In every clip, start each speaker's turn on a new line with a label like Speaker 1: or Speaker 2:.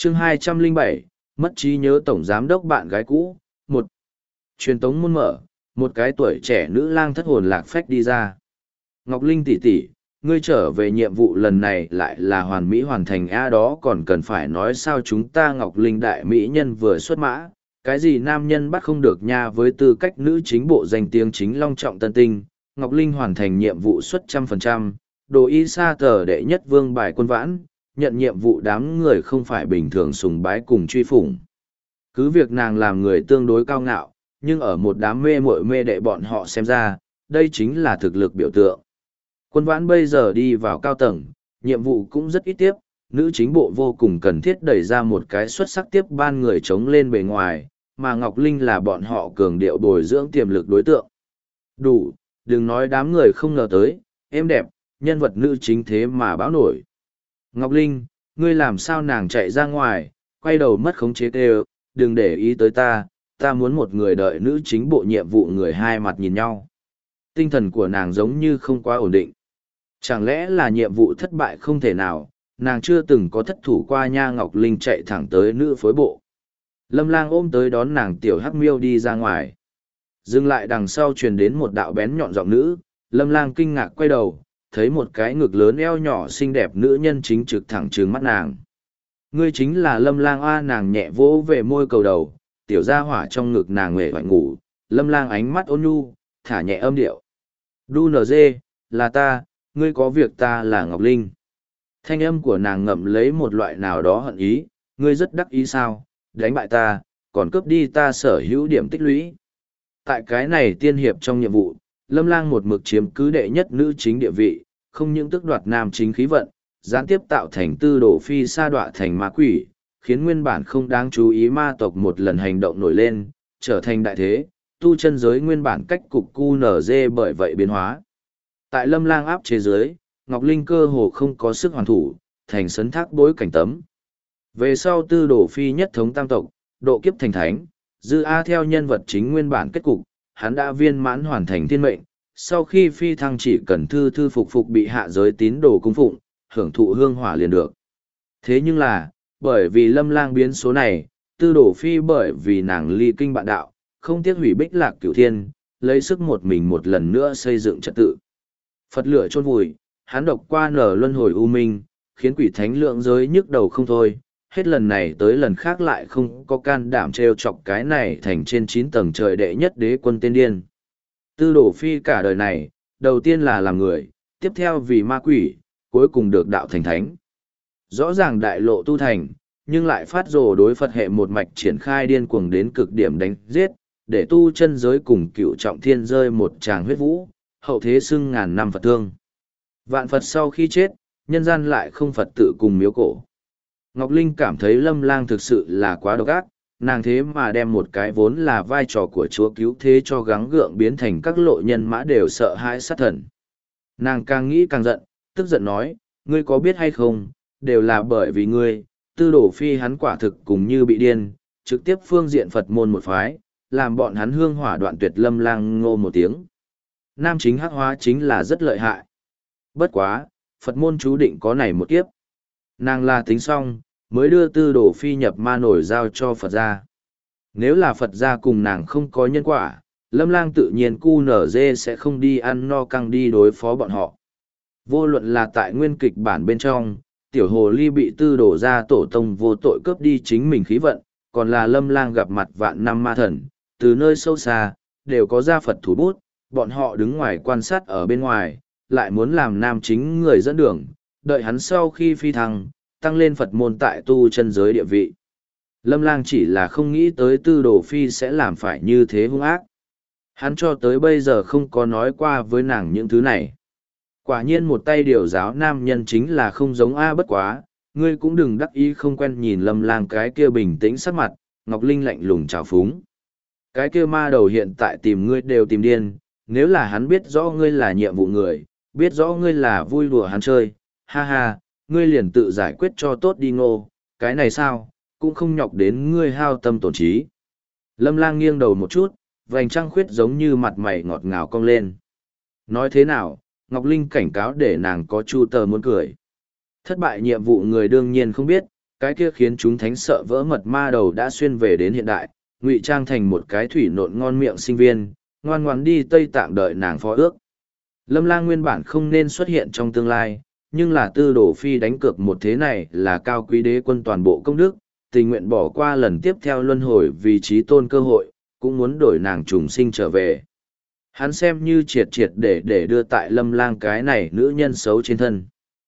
Speaker 1: Chương 207, mất trí nhớ tổng giám đốc bạn gái cũ. Một, truyền tống môn mở, một cái tuổi trẻ nữ lang thất hồn lạc phách đi ra. Ngọc Linh tỷ tỷ, ngươi trở về nhiệm vụ lần này lại là hoàn mỹ hoàn thành đó còn cần phải nói sao chúng ta Ngọc Linh đại mỹ nhân vừa xuất mã, cái gì nam nhân bắt không được nha. Với tư cách nữ chính bộ danh tiếng chính long trọng tân tinh, Ngọc Linh hoàn thành nhiệm vụ suất 100%, đồ y sa tờ đệ nhất vương bài quân vãn, nhận nhiệm vụ đám người không phải bình thường sùng bái cùng truy phủng. Cứ việc nàng làm người tương đối cao ngạo, nhưng ở một đám mê muội mê đệ bọn họ xem ra, đây chính là thực lực biểu tượng. Quân vãn bây giờ đi vào cao tầng, nhiệm vụ cũng rất ít tiếp, nữ chính bộ vô cùng cần thiết đẩy ra một cái xuất sắc tiếp ban người chống lên bề ngoài, mà Ngọc Linh là bọn họ cường điệu bồi dưỡng tiềm lực đối tượng. Đủ, đừng nói đám người không ngờ tới, em đẹp, nhân vật nữ chính thế mà báo nổi. Ngọc Linh, ngươi làm sao nàng chạy ra ngoài, quay đầu mất khống chế kêu, đừng để ý tới ta muốn một người đợi nữ chính bộ nhiệm vụ người hai mặt nhìn nhau. Tinh thần của nàng giống như không quá ổn định. Chẳng lẽ là nhiệm vụ thất bại không thể nào, nàng chưa từng có thất thủ qua nha. Ngọc Linh chạy thẳng tới nữ phối bộ. Lâm Lang ôm tới đón nàng tiểu hắc miêu đi ra ngoài. Dừng lại đằng sau truyền đến một đạo bén nhọn giọng nữ, Lâm Lang kinh ngạc quay đầu, thấy một cái ngực lớn eo nhỏ xinh đẹp nữ nhân chính trực thẳng trừng mắt nàng. Ngươi chính là Lâm Lang a. Nàng nhẹ vỗ về môi cầu đầu, tiểu gia hỏa trong ngực nàng nguệ hoài ngủ. Lâm Lang ánh mắt ôn nhu, thả nhẹ âm điệu. Đu nở dê, là ta, ngươi có việc ta là Ngọc Linh. Thanh âm của nàng ngậm lấy một loại nào đó hận ý, ngươi rất đắc ý sao, đánh bại ta, còn cướp đi ta sở hữu điểm tích lũy. Tại cái này tiên hiệp trong nhiệm vụ, Lâm Lang một mực chiếm cứ đệ nhất nữ chính địa vị, không những tước đoạt nam chính khí vận, gián tiếp tạo thành tư đồ phi sa đọa thành ma quỷ, khiến nguyên bản không đáng chú ý ma tộc một lần hành động nổi lên, trở thành đại thế, tu chân giới nguyên bản cách cục QNZ bởi vậy biến hóa. Tại Lâm Lang áp chế giới, Ngọc Linh cơ hồ không có sức hoàn thủ, thành sấn thác bối cảnh tấm. Về sau tư đồ phi nhất thống tam tộc, độ kiếp thành thánh, Dư A theo nhân vật chính nguyên bản kết cục, hắn đã viên mãn hoàn thành thiên mệnh, sau khi phi thăng chỉ cần thư thư phục phục bị hạ giới tín đồ cung phụng, hưởng thụ hương hỏa liền được. Thế nhưng là, bởi vì Lâm Lang biến số này, tư đồ phi bởi vì nàng ly kinh bạn đạo, không tiếc hủy Bích Lạc Cửu Thiên, lấy sức một mình một lần nữa xây dựng trật tự. Phật lửa chôn vùi, hắn độc qua nở luân hồi u minh, khiến quỷ thánh lượng giới nhức đầu không thôi, hết lần này tới lần khác lại không có can đảm trêu chọc cái này thành trên 9 tầng trời đệ nhất đế quân tên điên. Tư đồ phi cả đời này, đầu tiên là làm người, tiếp theo vì ma quỷ, cuối cùng được đạo thành thánh. Rõ ràng đại lộ tu thành, nhưng lại phát rồ đối Phật hệ một mạch triển khai điên cuồng đến cực điểm đánh giết, để tu chân giới cùng cựu trọng thiên rơi một tràng huyết vũ, hậu thế xưng ngàn năm Phật thương. Vạn Phật sau khi chết, nhân gian lại không Phật tự cùng miếu cổ. Ngọc Linh cảm thấy Lâm Lang thực sự là quá độc ác, nàng thế mà đem một cái vốn là vai trò của chúa cứu thế cho gắng gượng biến thành các lộ nhân mã đều sợ hãi sát thần. Nàng càng nghĩ càng giận, tức giận nói, ngươi có biết hay không, đều là bởi vì ngươi, tư đồ phi hắn quả thực cùng như bị điên, trực tiếp phương diện Phật môn một phái, làm bọn hắn hương hỏa đoạn tuyệt. Lâm Lang ngô một tiếng. Nam chính hắc hóa chính là rất lợi hại. Bất quá, Phật môn chú định có này một kiếp. Nàng là tính xong, mới đưa tư đồ phi nhập ma nổi giao cho Phật gia. Nếu là Phật gia cùng nàng không có nhân quả, Lâm Lang tự nhiên QNZ sẽ không đi ăn no căng đi đối phó bọn họ. Vô luận là tại nguyên kịch bản bên trong, tiểu hồ ly bị tư đồ gia tổ tông vô tội cướp đi chính mình khí vận, còn là Lâm Lang gặp mặt vạn năm ma thần, từ nơi sâu xa, đều có gia Phật thủ bút, bọn họ đứng ngoài quan sát ở bên ngoài, lại muốn làm nam chính người dẫn đường, đợi hắn sau khi phi thăng, tăng lên Phật môn tại tu chân giới địa vị. Lâm Lang chỉ là không nghĩ tới tư đồ phi sẽ làm phải như thế hung ác. Hắn cho tới bây giờ không có nói qua với nàng những thứ này. Quả nhiên một tay điều giáo nam nhân chính là không giống A. Bất quá, ngươi cũng đừng đắc ý không quen nhìn Lâm Lang cái kia bình tĩnh sắc mặt. Ngọc Linh lạnh lùng trào phúng. Cái kia ma đầu hiện tại tìm ngươi đều tìm điên, nếu là hắn biết rõ ngươi là nhiệm vụ người, biết rõ ngươi là vui đùa hắn chơi, ha ha, ngươi liền tự giải quyết cho tốt đi ngô, cái này sao, cũng không nhọc đến ngươi hao tâm tổn trí. Lâm Lang nghiêng đầu một chút, vành trăng khuyết giống như mặt mày ngọt ngào cong lên. Nói thế nào, Ngọc Linh cảnh cáo để nàng có chu tờ muốn cười. Thất bại nhiệm vụ người đương nhiên không biết, cái kia khiến chúng thánh sợ vỡ mật ma đầu đã xuyên về đến hiện đại, ngụy trang thành một cái thủy nộn ngon miệng sinh viên, ngoan ngoãn đi Tây Tạng đợi nàng phó ước. Lâm Lang nguyên bản không nên xuất hiện trong tương lai, nhưng là Tư Đồ Phi đánh cược một thế này là cao quý đế quân toàn bộ công đức, tình nguyện bỏ qua lần tiếp theo luân hồi vì trí tôn cơ hội, cũng muốn đổi nàng trùng sinh trở về. Hắn xem như triệt triệt để đưa tại Lâm Lang cái này nữ nhân xấu trên thân.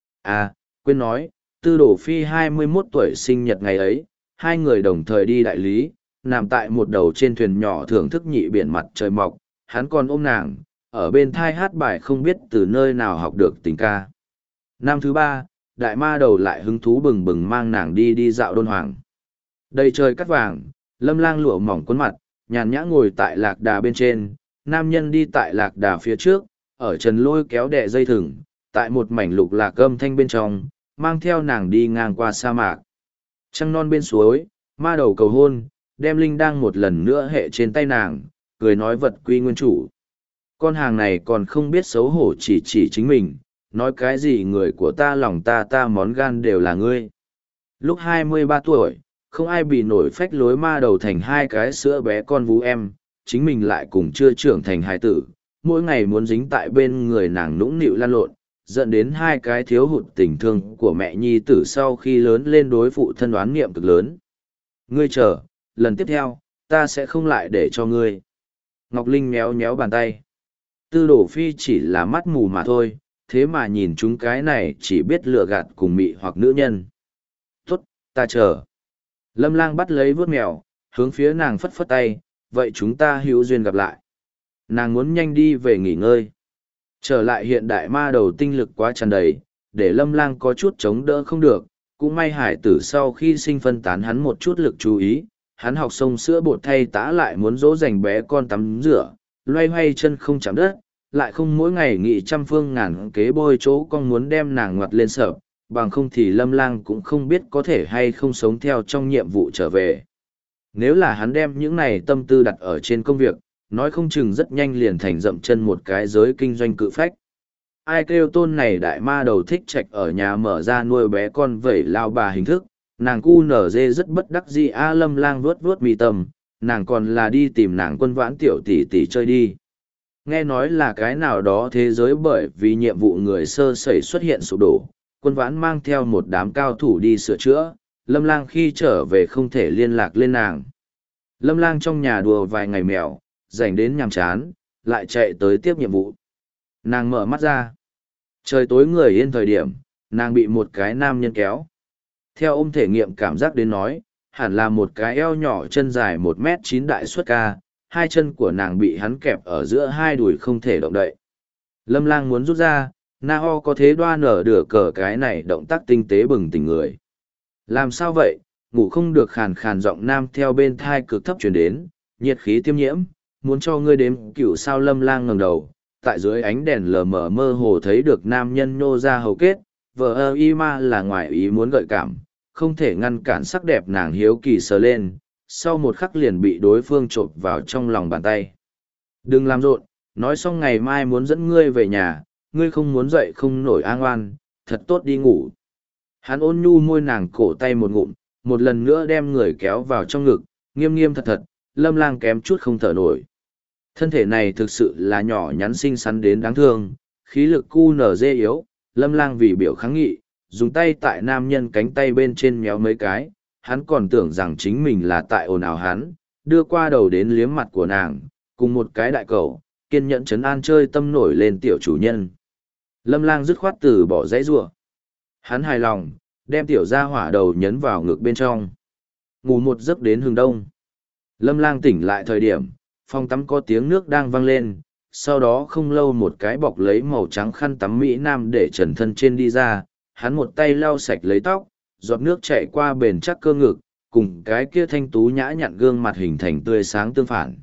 Speaker 1: À, quên nói, Tư Đồ Phi 21 tuổi sinh nhật ngày ấy, hai người đồng thời đi đại lý, nằm tại một đầu trên thuyền nhỏ thưởng thức nhị biển mặt trời mọc, hắn còn ôm nàng, ở bên thai hát bài không biết từ nơi nào học được tình ca. Năm thứ ba, đại ma đầu lại hứng thú bừng bừng mang nàng đi dạo Đôn Hoàng. Đầy trời cắt vàng, Lâm Lang lụa mỏng quấn mặt, nhàn nhã ngồi tại lạc đà bên trên, nam nhân đi tại lạc đà phía trước, ở trần lôi kéo đẻ dây thừng, tại một mảnh lục lạc âm thanh bên trong, mang theo nàng đi ngang qua sa mạc. Trăng non bên suối, ma đầu cầu hôn, đem linh đang một lần nữa hệ trên tay nàng, cười nói vật quy nguyên chủ. Con hàng này còn không biết xấu hổ chỉ chính mình, nói cái gì người của ta lòng ta món gan đều là ngươi. Lúc 23 tuổi, không ai bị nổi phách lối ma đầu thành hai cái sữa bé con vú em, chính mình lại cùng chưa trưởng thành hài tử, mỗi ngày muốn dính tại bên người nàng nũng nịu lan lộn, dẫn đến hai cái thiếu hụt tình thương của mẹ nhi tử sau khi lớn lên đối phụ thân đoán niệm cực lớn. Ngươi chờ, lần tiếp theo, ta sẽ không lại để cho ngươi. Ngọc Linh méo méo bàn tay. Tư Đồ Phi chỉ là mắt mù mà thôi, thế mà nhìn chúng cái này chỉ biết lừa gạt cùng mị hoặc nữ nhân. Tốt, ta chờ. Lâm Lang bắt lấy vuốt mèo, hướng phía nàng phất phất tay, vậy chúng ta hữu duyên gặp lại. Nàng muốn nhanh đi về nghỉ ngơi. Trở lại hiện đại ma đầu tinh lực quá tràn đầy, để Lâm Lang có chút chống đỡ không được, cũng may hải tử sau khi sinh phân tán hắn một chút lực chú ý, hắn học xông sữa bột thay tã lại muốn dỗ dành bé con tắm rửa, loay hoay chân không chạm đất, lại không mỗi ngày nghị trăm phương ngàn kế bôi chỗ con muốn đem nàng ngoặt lên sợ, bằng không thì Lâm Lang cũng không biết có thể hay không sống theo trong nhiệm vụ trở về. Nếu là hắn đem những này tâm tư đặt ở trên công việc, nói không chừng rất nhanh liền thành dậm chân một cái giới kinh doanh cự phách. Ai kêu tôn này đại ma đầu thích trạch ở nhà mở ra nuôi bé con vẩy lao bà hình thức, nàng cu nở dê rất bất đắc dĩ. Lâm Lang vuốt vuốt mi tâm, nàng còn là đi tìm nàng Quân Vãn tiểu tỷ tỷ chơi đi. Nghe nói là cái nào đó thế giới bởi vì nhiệm vụ người sơ sẩy xuất hiện sụp đổ, Quân Vãn mang theo một đám cao thủ đi sửa chữa, Lâm Lang khi trở về không thể liên lạc lên nàng. Lâm Lang trong nhà đùa vài ngày mèo, rảnh đến nhàm chán, lại chạy tới tiếp nhiệm vụ. Nàng mở mắt ra. Trời tối người yên thời điểm, nàng bị một cái nam nhân kéo. Theo ôm thể nghiệm cảm giác đến nói, hẳn là một cái eo nhỏ chân dài 1m9 đại suất ca, hai chân của nàng bị hắn kẹp ở giữa hai đùi không thể động đậy. Lâm Lang muốn rút ra, Na Ho có thế đoa nở đửa cờ cái này động tác tinh tế bừng tỉnh người. Làm sao vậy, ngủ không được, khàn khàn giọng nam theo bên thai cực thấp truyền đến, nhiệt khí tiêm nhiễm, muốn cho ngươi đếm cửu sao. Lâm Lang ngẩng đầu, tại dưới ánh đèn lờ mờ mơ hồ thấy được nam nhân nhô ra hầu kết, vờ ơ y ma là ngoài ý muốn gợi cảm, không thể ngăn cản sắc đẹp nàng hiếu kỳ sờ lên, sau một khắc liền bị đối phương chộp vào trong lòng bàn tay. Đừng làm rộn, nói xong ngày mai muốn dẫn ngươi về nhà, ngươi không muốn dậy không nổi an oan, thật tốt đi ngủ. Hắn ôn nhu môi nàng cổ tay một ngụm, một lần nữa đem người kéo vào trong ngực, nghiêm nghiêm thật thật, Lâm Lang kém chút không thở nổi. Thân thể này thực sự là nhỏ nhắn xinh xắn đến đáng thương, khí lực cu nở dê yếu, Lâm Lang vì biểu kháng nghị, dùng tay tại nam nhân cánh tay bên trên méo mấy cái, hắn còn tưởng rằng chính mình là tại ồn ào hắn, đưa qua đầu đến liếm mặt của nàng, cùng một cái đại cầu, kiên nhẫn trấn an chơi tâm nổi lên tiểu chủ nhân. Lâm Lang dứt khoát từ bỏ dãy rủa. Hắn hài lòng, đem tiểu gia hỏa đầu nhấn vào ngực bên trong. Ngủ một giấc đến hừng đông. Lâm Lang tỉnh lại thời điểm, phòng tắm có tiếng nước đang vang lên, sau đó không lâu một cái bọc lấy màu trắng khăn tắm Mỹ Nam để trần thân trên đi ra, hắn một tay lau sạch lấy tóc, giọt nước chảy qua bền chắc cơ ngực, cùng cái kia thanh tú nhã nhặn gương mặt hình thành tươi sáng tương phản.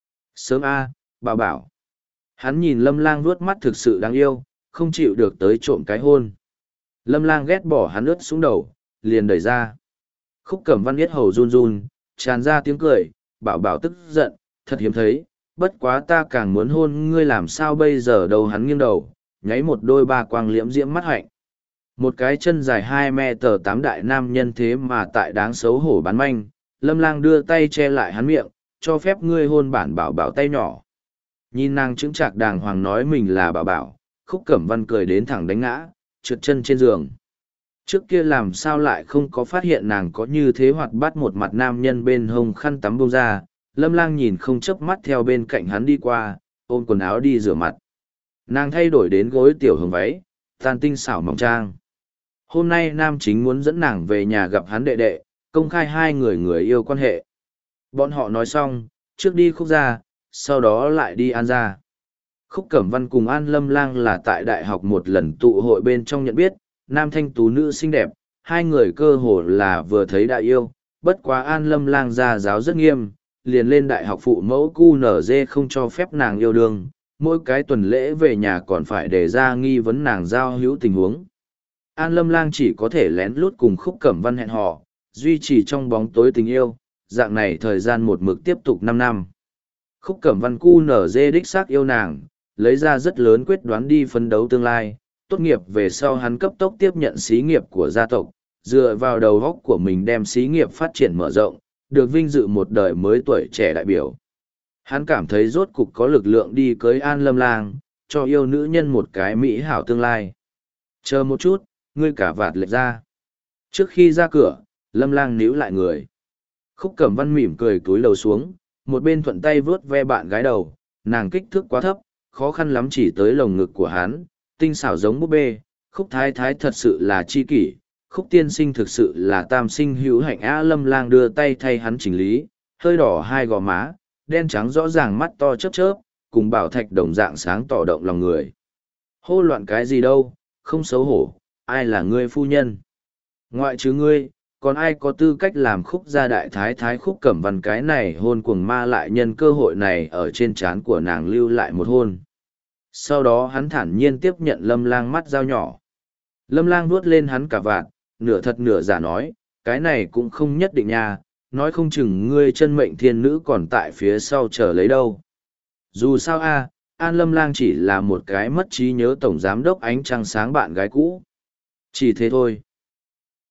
Speaker 1: Sớm a, bảo bảo. Hắn nhìn Lâm Lang vuốt mắt thực sự đáng yêu, không chịu được tới trộm cái hôn. Lâm Lang ghét bỏ hắn ướt xuống đầu, liền đẩy ra. Khúc Cẩm Văn yết hầu run run, tràn ra tiếng cười, bảo bảo tức giận, thật hiếm thấy, bất quá ta càng muốn hôn ngươi làm sao bây giờ đâu. Hắn nghiêng đầu, nháy một đôi ba quang liễm diễm mắt hạnh. Một cái chân dài 2m8 đại nam nhân thế mà tại đáng xấu hổ bán manh, Lâm Lang đưa tay che lại hắn miệng, cho phép ngươi hôn bản bảo bảo tay nhỏ. Nhìn nàng chững chạc đàng hoàng nói mình là bảo bảo, Khúc Cẩm Văn cười đến thẳng đánh ngã, trượt chân trên giường. Trước kia làm sao lại không có phát hiện nàng có như thế hoạt bát một mặt nam nhân bên hông khăn tắm bông ra, Lâm Lang nhìn không chớp mắt theo bên cạnh hắn đi qua, ôm quần áo đi rửa mặt. Nàng thay đổi đến gối tiểu hồng váy, tan tinh xảo mỏng trang. Hôm nay nam chính muốn dẫn nàng về nhà gặp hắn đệ đệ, công khai hai người yêu quan hệ. Bọn họ nói xong, trước đi Khúc gia, sau đó lại đi An gia. Khúc Cẩm Văn cùng An Lâm Lang là tại đại học một lần tụ hội bên trong nhận biết, nam thanh tú nữ xinh đẹp, hai người cơ hồ là vừa thấy đã yêu, bất quá An Lâm Lang gia giáo rất nghiêm, liền lên đại học phụ mẫu QNZ không cho phép nàng yêu đương, mỗi cái tuần lễ về nhà còn phải đề ra nghi vấn nàng giao hữu tình huống. An Lâm Lang chỉ có thể lén lút cùng Khúc Cẩm Văn hẹn hò, duy trì trong bóng tối tình yêu, dạng này thời gian một mực tiếp tục 5 năm. Khúc Cẩm Văn QNZ đích xác yêu nàng, lấy ra rất lớn quyết đoán đi phấn đấu tương lai, tốt nghiệp về sau hắn cấp tốc tiếp nhận xí nghiệp của gia tộc, dựa vào đầu óc của mình đem xí nghiệp phát triển mở rộng, được vinh dự một đời mới tuổi trẻ đại biểu. Hắn cảm thấy rốt cục có lực lượng đi cưới An Lâm Lang, cho yêu nữ nhân một cái mỹ hảo tương lai. Chờ một chút, ngươi cả vạt lệch ra. Trước khi ra cửa, Lâm Lang níu lại người. Khúc Cẩm Văn mỉm cười cúi đầu xuống, một bên thuận tay vướt ve bạn gái đầu, nàng kích thước quá thấp, khó khăn lắm chỉ tới lồng ngực của hắn, tinh xảo giống búp bê. Khúc thái thái thật sự là chi kỷ, Khúc tiên sinh thực sự là tam sinh hữu hạnh á. Lâm Lang đưa tay thay hắn chỉnh lý, hơi đỏ hai gò má, đen trắng rõ ràng mắt to chớp chớp, cùng bảo thạch đồng dạng sáng tỏ động lòng người. Hô loạn cái gì đâu, không xấu hổ, ai là ngươi phu nhân? Ngoại trừ ngươi, còn ai có tư cách làm Khúc gia đại thái thái? Khúc Cẩm Văn cái này hôn cuồng ma lại nhân cơ hội này ở trên trán của nàng lưu lại một hôn. Sau đó hắn thản nhiên tiếp nhận Lâm Lang mắt dao nhỏ. Lâm Lang nuốt lên hắn cả vạt, nửa thật nửa giả nói, cái này cũng không nhất định nha, nói không chừng ngươi chân mệnh thiên nữ còn tại phía sau chờ lấy đâu. Dù sao An Lâm Lang chỉ là một cái mất trí nhớ tổng giám đốc ánh trăng sáng bạn gái cũ. Chỉ thế thôi.